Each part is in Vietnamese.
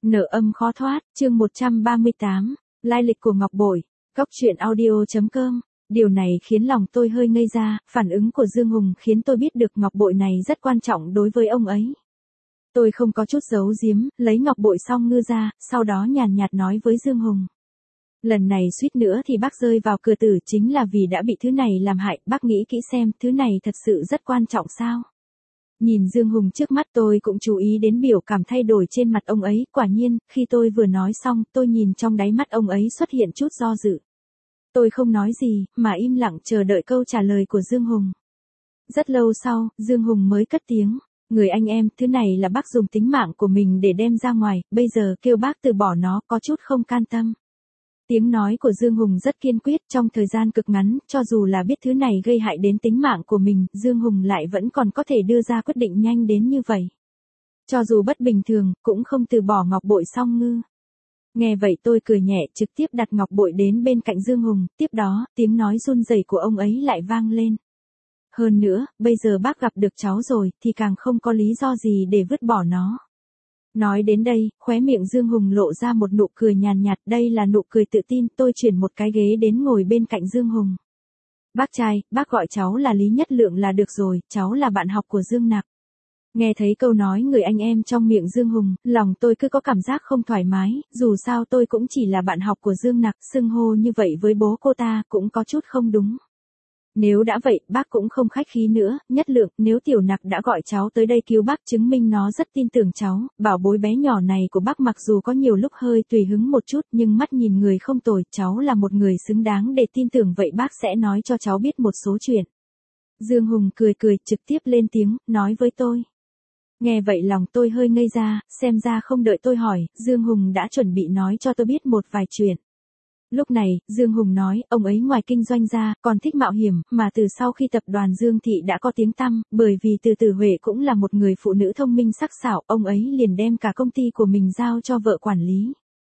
Nợ âm khó thoát, chương 138, lai lịch của ngọc bội, góc truyện audio.com. Điều này khiến lòng tôi hơi ngây ra, phản ứng của Dương Hùng khiến tôi biết được ngọc bội này rất quan trọng đối với ông ấy. Tôi không có chút giấu giếm, lấy ngọc bội song ngư ra, sau đó nhàn nhạt nói với Dương Hùng. Lần này suýt nữa thì bác rơi vào cửa tử chính là vì đã bị thứ này làm hại, bác nghĩ kỹ xem, thứ này thật sự rất quan trọng sao? Nhìn Dương Hùng trước mắt tôi cũng chú ý đến biểu cảm thay đổi trên mặt ông ấy, quả nhiên, khi tôi vừa nói xong, tôi nhìn trong đáy mắt ông ấy xuất hiện chút do dự. Tôi không nói gì, mà im lặng chờ đợi câu trả lời của Dương Hùng. Rất lâu sau, Dương Hùng mới cất tiếng. Người anh em, thứ này là bác dùng tính mạng của mình để đem ra ngoài, bây giờ kêu bác từ bỏ nó có chút không can tâm. Tiếng nói của Dương Hùng rất kiên quyết, trong thời gian cực ngắn, cho dù là biết thứ này gây hại đến tính mạng của mình, Dương Hùng lại vẫn còn có thể đưa ra quyết định nhanh đến như vậy. Cho dù bất bình thường, cũng không từ bỏ ngọc bội song ngư. Nghe vậy tôi cười nhẹ, trực tiếp đặt ngọc bội đến bên cạnh Dương Hùng, tiếp đó, tiếng nói run rẩy của ông ấy lại vang lên. Hơn nữa, bây giờ bác gặp được cháu rồi, thì càng không có lý do gì để vứt bỏ nó. Nói đến đây, khóe miệng Dương Hùng lộ ra một nụ cười nhàn nhạt, đây là nụ cười tự tin, tôi chuyển một cái ghế đến ngồi bên cạnh Dương Hùng. Bác trai, bác gọi cháu là Lý Nhất Lượng là được rồi, cháu là bạn học của Dương Nặc. Nghe thấy câu nói người anh em trong miệng Dương Hùng, lòng tôi cứ có cảm giác không thoải mái, dù sao tôi cũng chỉ là bạn học của Dương Nặc, xưng hô như vậy với bố cô ta cũng có chút không đúng. Nếu đã vậy, bác cũng không khách khí nữa, Nhất Lượng, nếu Tiểu Nặc đã gọi cháu tới đây cứu bác chứng minh nó rất tin tưởng cháu, bảo bối bé nhỏ này của bác mặc dù có nhiều lúc hơi tùy hứng một chút nhưng mắt nhìn người không tồi, cháu là một người xứng đáng để tin tưởng vậy bác sẽ nói cho cháu biết một số chuyện. Dương Hùng cười cười, trực tiếp lên tiếng, nói với tôi. Nghe vậy lòng tôi hơi ngây ra, xem ra không đợi tôi hỏi, Dương Hùng đã chuẩn bị nói cho tôi biết một vài chuyện. Lúc này, Dương Hùng nói, ông ấy ngoài kinh doanh ra, còn thích mạo hiểm, mà từ sau khi tập đoàn Dương Thị đã có tiếng tăm, bởi vì Từ Tử Huệ cũng là một người phụ nữ thông minh sắc sảo, ông ấy liền đem cả công ty của mình giao cho vợ quản lý.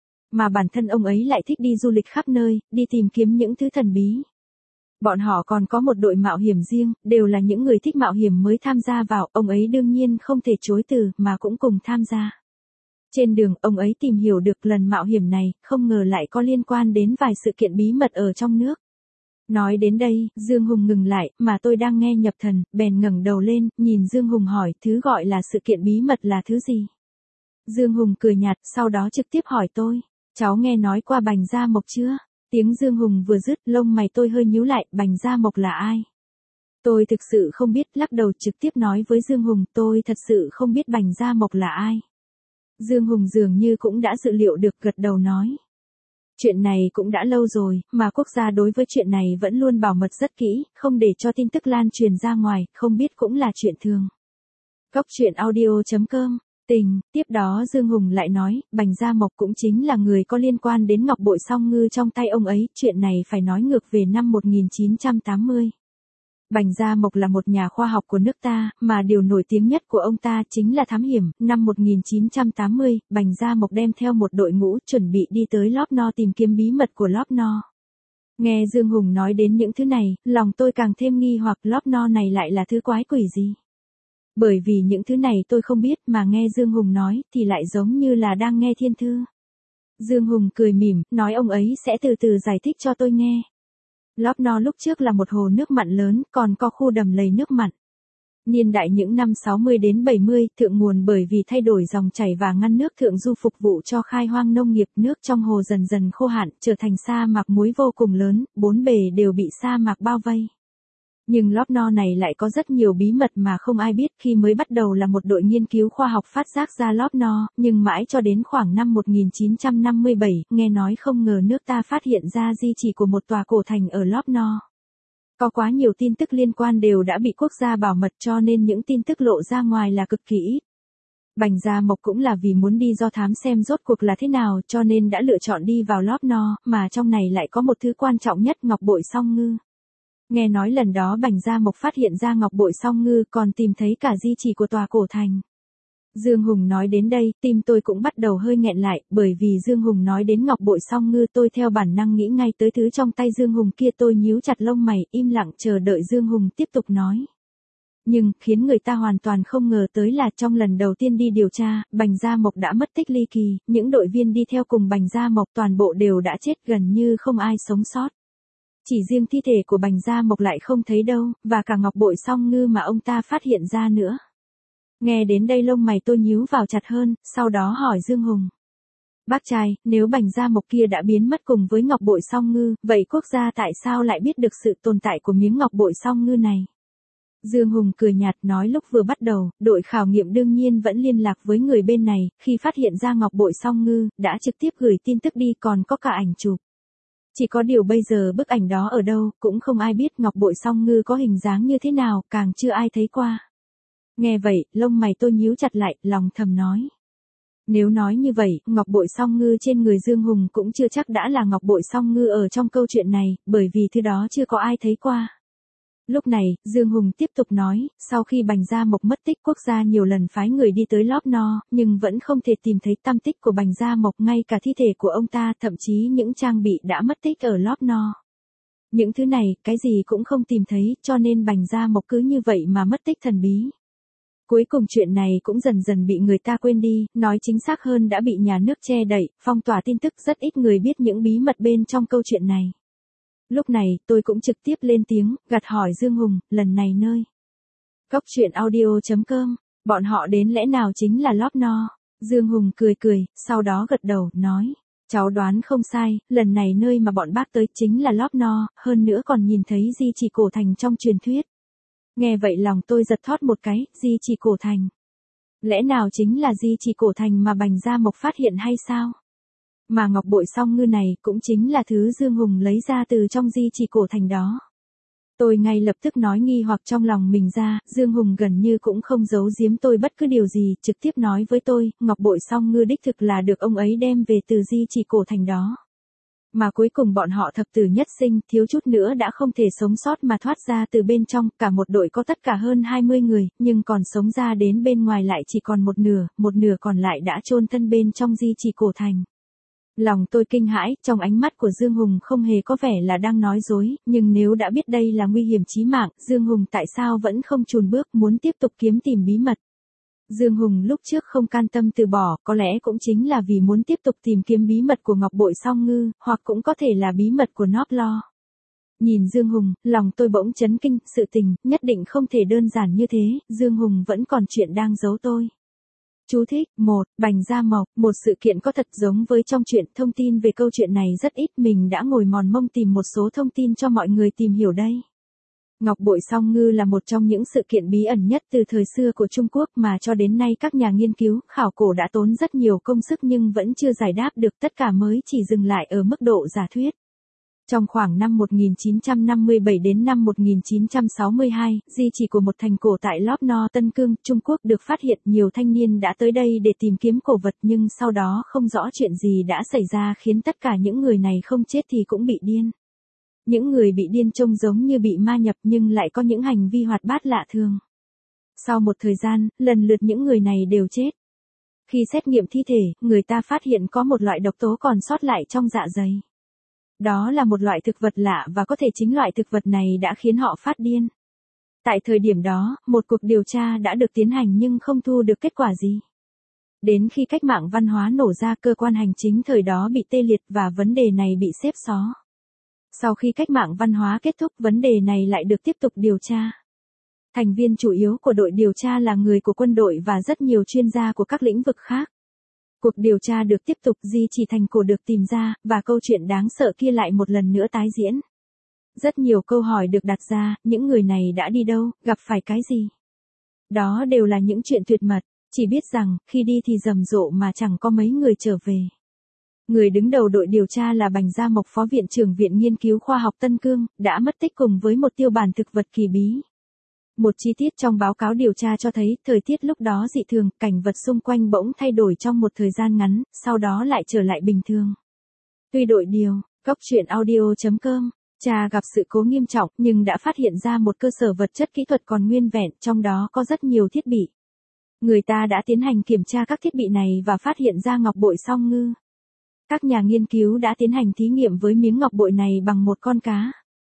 Mà bản thân ông ấy lại thích đi du lịch khắp nơi, đi tìm kiếm những thứ thần bí. Bọn họ còn có một đội mạo hiểm riêng, đều là những người thích mạo hiểm mới tham gia vào, ông ấy đương nhiên không thể chối từ, mà cũng cùng tham gia. Trên đường, ông ấy tìm hiểu được lần mạo hiểm này, không ngờ lại có liên quan đến vài sự kiện bí mật ở trong nước. Nói đến đây, Dương Hùng ngừng lại, mà tôi đang nghe nhập thần, bèn ngẩng đầu lên, nhìn Dương Hùng hỏi, thứ gọi là sự kiện bí mật là thứ gì? Dương Hùng cười nhạt, sau đó trực tiếp hỏi tôi, cháu nghe nói qua Bành Gia Mộc chưa? Tiếng Dương Hùng vừa dứt, lông mày tôi hơi nhíu lại, Bành Gia Mộc là ai? Tôi thực sự không biết, lắc đầu trực tiếp nói với Dương Hùng, tôi thật sự không biết Bành Gia Mộc là ai. Dương Hùng dường như cũng đã dự liệu được, gật đầu nói. Chuyện này cũng đã lâu rồi, mà quốc gia đối với chuyện này vẫn luôn bảo mật rất kỹ, không để cho tin tức lan truyền ra ngoài, không biết cũng là chuyện thường. Góc truyện audio.com, tình, tiếp đó Dương Hùng lại nói, Bành Gia Mộc cũng chính là người có liên quan đến ngọc bội song ngư trong tay ông ấy, chuyện này phải nói ngược về năm 1980. Bành Gia Mộc là một nhà khoa học của nước ta, mà điều nổi tiếng nhất của ông ta chính là thám hiểm. Năm 1980, Bành Gia Mộc đem theo một đội ngũ chuẩn bị đi tới Lop No tìm kiếm bí mật của Lop No. Nghe Dương Hùng nói đến những thứ này, lòng tôi càng thêm nghi hoặc Lop No này lại là thứ quái quỷ gì. Bởi vì những thứ này tôi không biết mà nghe Dương Hùng nói thì lại giống như là đang nghe thiên thư. Dương Hùng cười mỉm, nói ông ấy sẽ từ từ giải thích cho tôi nghe. Lop No lúc trước là một hồ nước mặn lớn, còn có khu đầm lầy nước mặn. Niên đại những năm 60 đến 70, thượng nguồn bởi vì thay đổi dòng chảy và ngăn nước thượng du phục vụ cho khai hoang nông nghiệp, nước trong hồ dần dần khô hạn, trở thành sa mạc muối vô cùng lớn, bốn bề đều bị sa mạc bao vây. Nhưng Lop No này lại có rất nhiều bí mật mà không ai biết, khi mới bắt đầu là một đội nghiên cứu khoa học phát giác ra Lop No, nhưng mãi cho đến khoảng năm 1957, nghe nói không ngờ nước ta phát hiện ra di chỉ của một tòa cổ thành ở Lop No. Có quá nhiều tin tức liên quan đều đã bị quốc gia bảo mật cho nên những tin tức lộ ra ngoài là cực kỳ ít. Bành Gia Mộc cũng là vì muốn đi do thám xem rốt cuộc là thế nào cho nên đã lựa chọn đi vào Lop No, mà trong này lại có một thứ quan trọng nhất, ngọc bội song ngư. Nghe nói lần đó Bành Gia Mộc phát hiện ra ngọc bội song ngư còn tìm thấy cả di chỉ của tòa cổ thành. Dương Hùng nói đến đây, tim tôi cũng bắt đầu hơi nghẹn lại, bởi vì Dương Hùng nói đến ngọc bội song ngư tôi theo bản năng nghĩ ngay tới thứ trong tay Dương Hùng kia, tôi nhíu chặt lông mày, im lặng chờ đợi Dương Hùng tiếp tục nói. Nhưng, khiến người ta hoàn toàn không ngờ tới là trong lần đầu tiên đi điều tra, Bành Gia Mộc đã mất tích ly kỳ, những đội viên đi theo cùng Bành Gia Mộc toàn bộ đều đã chết gần như không ai sống sót. Chỉ riêng thi thể của Bành Gia Mộc lại không thấy đâu, và cả ngọc bội song ngư mà ông ta phát hiện ra nữa. Nghe đến đây lông mày tôi nhíu vào chặt hơn, sau đó hỏi Dương Hùng. Bác trai, nếu Bành Gia Mộc kia đã biến mất cùng với ngọc bội song ngư, vậy quốc gia tại sao lại biết được sự tồn tại của miếng ngọc bội song ngư này? Dương Hùng cười nhạt nói lúc vừa bắt đầu, đội khảo nghiệm đương nhiên vẫn liên lạc với người bên này, khi phát hiện ra ngọc bội song ngư, đã trực tiếp gửi tin tức đi còn có cả ảnh chụp. Chỉ có điều bây giờ bức ảnh đó ở đâu, cũng không ai biết ngọc bội song ngư có hình dáng như thế nào, càng chưa ai thấy qua. Nghe vậy, lông mày tôi nhíu chặt lại, lòng thầm nói. Nếu nói như vậy, ngọc bội song ngư trên người Dương Hùng cũng chưa chắc đã là ngọc bội song ngư ở trong câu chuyện này, bởi vì thứ đó chưa có ai thấy qua. Lúc này, Dương Hùng tiếp tục nói, sau khi Bành Gia Mộc mất tích quốc gia nhiều lần phái người đi tới Lop No, nhưng vẫn không thể tìm thấy tăm tích của Bành Gia Mộc, ngay cả thi thể của ông ta, thậm chí những trang bị đã mất tích ở Lop No. Những thứ này, cái gì cũng không tìm thấy, cho nên Bành Gia Mộc cứ như vậy mà mất tích thần bí. Cuối cùng chuyện này cũng dần dần bị người ta quên đi, nói chính xác hơn đã bị nhà nước che đậy, phong tỏa tin tức, rất ít người biết những bí mật bên trong câu chuyện này. Lúc này, tôi cũng trực tiếp lên tiếng, gạt hỏi Dương Hùng, lần này nơi Cóc truyện audio.com, bọn họ đến lẽ nào chính là Lop No? Dương Hùng cười cười, sau đó gật đầu, nói, cháu đoán không sai, lần này nơi mà bọn bác tới chính là Lop No, hơn nữa còn nhìn thấy di chỉ cổ thành trong truyền thuyết. Nghe vậy lòng tôi giật thót một cái, di chỉ cổ thành. Lẽ nào chính là di chỉ cổ thành mà Bành Gia Mộc phát hiện hay sao? Mà ngọc bội song ngư này cũng chính là thứ Dương Hùng lấy ra từ trong di chỉ cổ thành đó. Tôi ngay lập tức nói nghi hoặc trong lòng mình ra, Dương Hùng gần như cũng không giấu giếm tôi bất cứ điều gì, trực tiếp nói với tôi, ngọc bội song ngư đích thực là được ông ấy đem về từ di chỉ cổ thành đó. Mà cuối cùng bọn họ thập tử nhất sinh, thiếu chút nữa đã không thể sống sót mà thoát ra từ bên trong, cả một đội có tất cả hơn 20 người, nhưng còn sống ra đến bên ngoài lại chỉ còn một nửa còn lại đã chôn thân bên trong di chỉ cổ thành. Lòng tôi kinh hãi, trong ánh mắt của Dương Hùng không hề có vẻ là đang nói dối, nhưng nếu đã biết đây là nguy hiểm chí mạng, Dương Hùng tại sao vẫn không chùn bước muốn tiếp tục kiếm tìm bí mật. Dương Hùng lúc trước không can tâm từ bỏ, có lẽ cũng chính là vì muốn tiếp tục tìm kiếm bí mật của ngọc bội song ngư, hoặc cũng có thể là bí mật của Nop Lo. Nhìn Dương Hùng, lòng tôi bỗng chấn kinh, sự tình, nhất định không thể đơn giản như thế, Dương Hùng vẫn còn chuyện đang giấu tôi. Chú thích, 1. Bành Gia Mộc, một sự kiện có thật giống với trong chuyện, thông tin về câu chuyện này rất ít, mình đã ngồi mòn mông tìm một số thông tin cho mọi người tìm hiểu đây. Ngọc bội song ngư là một trong những sự kiện bí ẩn nhất từ thời xưa của Trung Quốc mà cho đến nay các nhà nghiên cứu, khảo cổ đã tốn rất nhiều công sức nhưng vẫn chưa giải đáp được, tất cả mới chỉ dừng lại ở mức độ giả thuyết. Trong khoảng năm 1957 đến năm 1962, di chỉ của một thành cổ tại Lop No Tân Cương, Trung Quốc được phát hiện, nhiều thanh niên đã tới đây để tìm kiếm cổ vật nhưng sau đó không rõ chuyện gì đã xảy ra khiến tất cả những người này không chết thì cũng bị điên. Những người bị điên trông giống như bị ma nhập nhưng lại có những hành vi hoạt bát lạ thường. Sau một thời gian, lần lượt những người này đều chết. Khi xét nghiệm thi thể, người ta phát hiện có một loại độc tố còn sót lại trong dạ dày. Đó là một loại thực vật lạ và có thể chính loại thực vật này đã khiến họ phát điên. Tại thời điểm đó, một cuộc điều tra đã được tiến hành nhưng không thu được kết quả gì. Đến khi cách mạng văn hóa nổ ra, cơ quan hành chính thời đó bị tê liệt và vấn đề này bị xếp xó. Sau khi cách mạng văn hóa kết thúc, vấn đề này lại được tiếp tục điều tra. Thành viên chủ yếu của đội điều tra là người của quân đội và rất nhiều chuyên gia của các lĩnh vực khác. Cuộc điều tra được tiếp tục, di chỉ thành cổ được tìm ra, và câu chuyện đáng sợ kia lại một lần nữa tái diễn. Rất nhiều câu hỏi được đặt ra, những người này đã đi đâu, gặp phải cái gì? Đó đều là những chuyện tuyệt mật, chỉ biết rằng, khi đi thì rầm rộ mà chẳng có mấy người trở về. Người đứng đầu đội điều tra là Bành Gia Mộc, phó viện trưởng Viện Nghiên cứu Khoa học Tân Cương, đã mất tích cùng với một tiêu bản thực vật kỳ bí. Một chi tiết trong báo cáo điều tra cho thấy, thời tiết lúc đó dị thường, cảnh vật xung quanh bỗng thay đổi trong một thời gian ngắn, sau đó lại trở lại bình thường. Tuy đội điều, Cóc truyện audio.com, cha gặp sự cố nghiêm trọng nhưng đã phát hiện ra một cơ sở vật chất kỹ thuật còn nguyên vẹn, trong đó có rất nhiều thiết bị. Người ta đã tiến hành kiểm tra các thiết bị này và phát hiện ra ngọc bội song ngư. Các nhà nghiên cứu đã tiến hành thí nghiệm với miếng ngọc bội này bằng một con cá.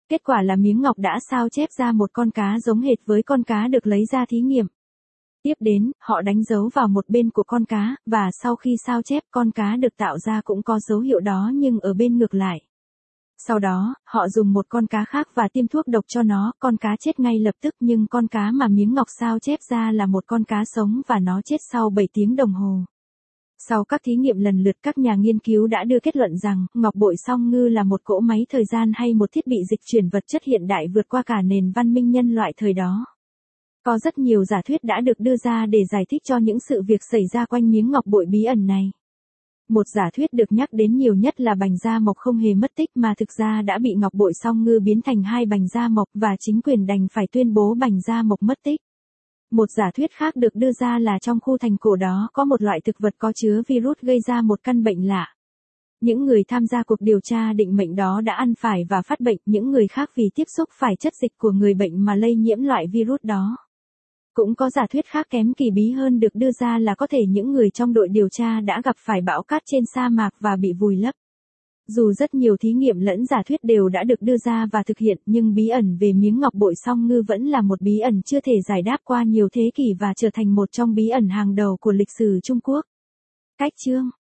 Kết quả là miếng ngọc đã sao chép ra một con cá giống hệt với con cá được lấy ra thí nghiệm. Tiếp đến, họ đánh dấu vào một bên của con cá, và sau khi sao chép con cá được tạo ra cũng có dấu hiệu đó nhưng ở bên ngược lại. Sau đó, họ dùng một con cá khác và tiêm thuốc độc cho nó, con cá chết ngay lập tức nhưng con cá mà miếng ngọc sao chép ra là một con cá sống và nó chết sau 7 tiếng đồng hồ. Sau các thí nghiệm lần lượt các nhà nghiên cứu đã đưa kết luận rằng, ngọc bội song ngư là một cỗ máy thời gian hay một thiết bị dịch chuyển vật chất hiện đại vượt qua cả nền văn minh nhân loại thời đó. Có rất nhiều giả thuyết đã được đưa ra để giải thích cho những sự việc xảy ra quanh miếng ngọc bội bí ẩn này. Một giả thuyết được nhắc đến nhiều nhất là bành da mộc không hề mất tích mà thực ra đã bị ngọc bội song ngư biến thành hai bành da mộc và chính quyền đành phải tuyên bố bành da mộc mất tích. Một giả thuyết khác được đưa ra là trong khu thành cổ đó có một loại thực vật có chứa virus gây ra một căn bệnh lạ. Những người tham gia cuộc điều tra định mệnh đó đã ăn phải và phát bệnh, những người khác vì tiếp xúc phải chất dịch của người bệnh mà lây nhiễm loại virus đó. Cũng có giả thuyết khác kém kỳ bí hơn được đưa ra là có thể những người trong đội điều tra đã gặp phải bão cát trên sa mạc và bị vùi lấp. Dù rất nhiều thí nghiệm lẫn giả thuyết đều đã được đưa ra và thực hiện nhưng bí ẩn về miếng ngọc bội song ngư vẫn là một bí ẩn chưa thể giải đáp qua nhiều thế kỷ và trở thành một trong bí ẩn hàng đầu của lịch sử Trung Quốc. Cách chương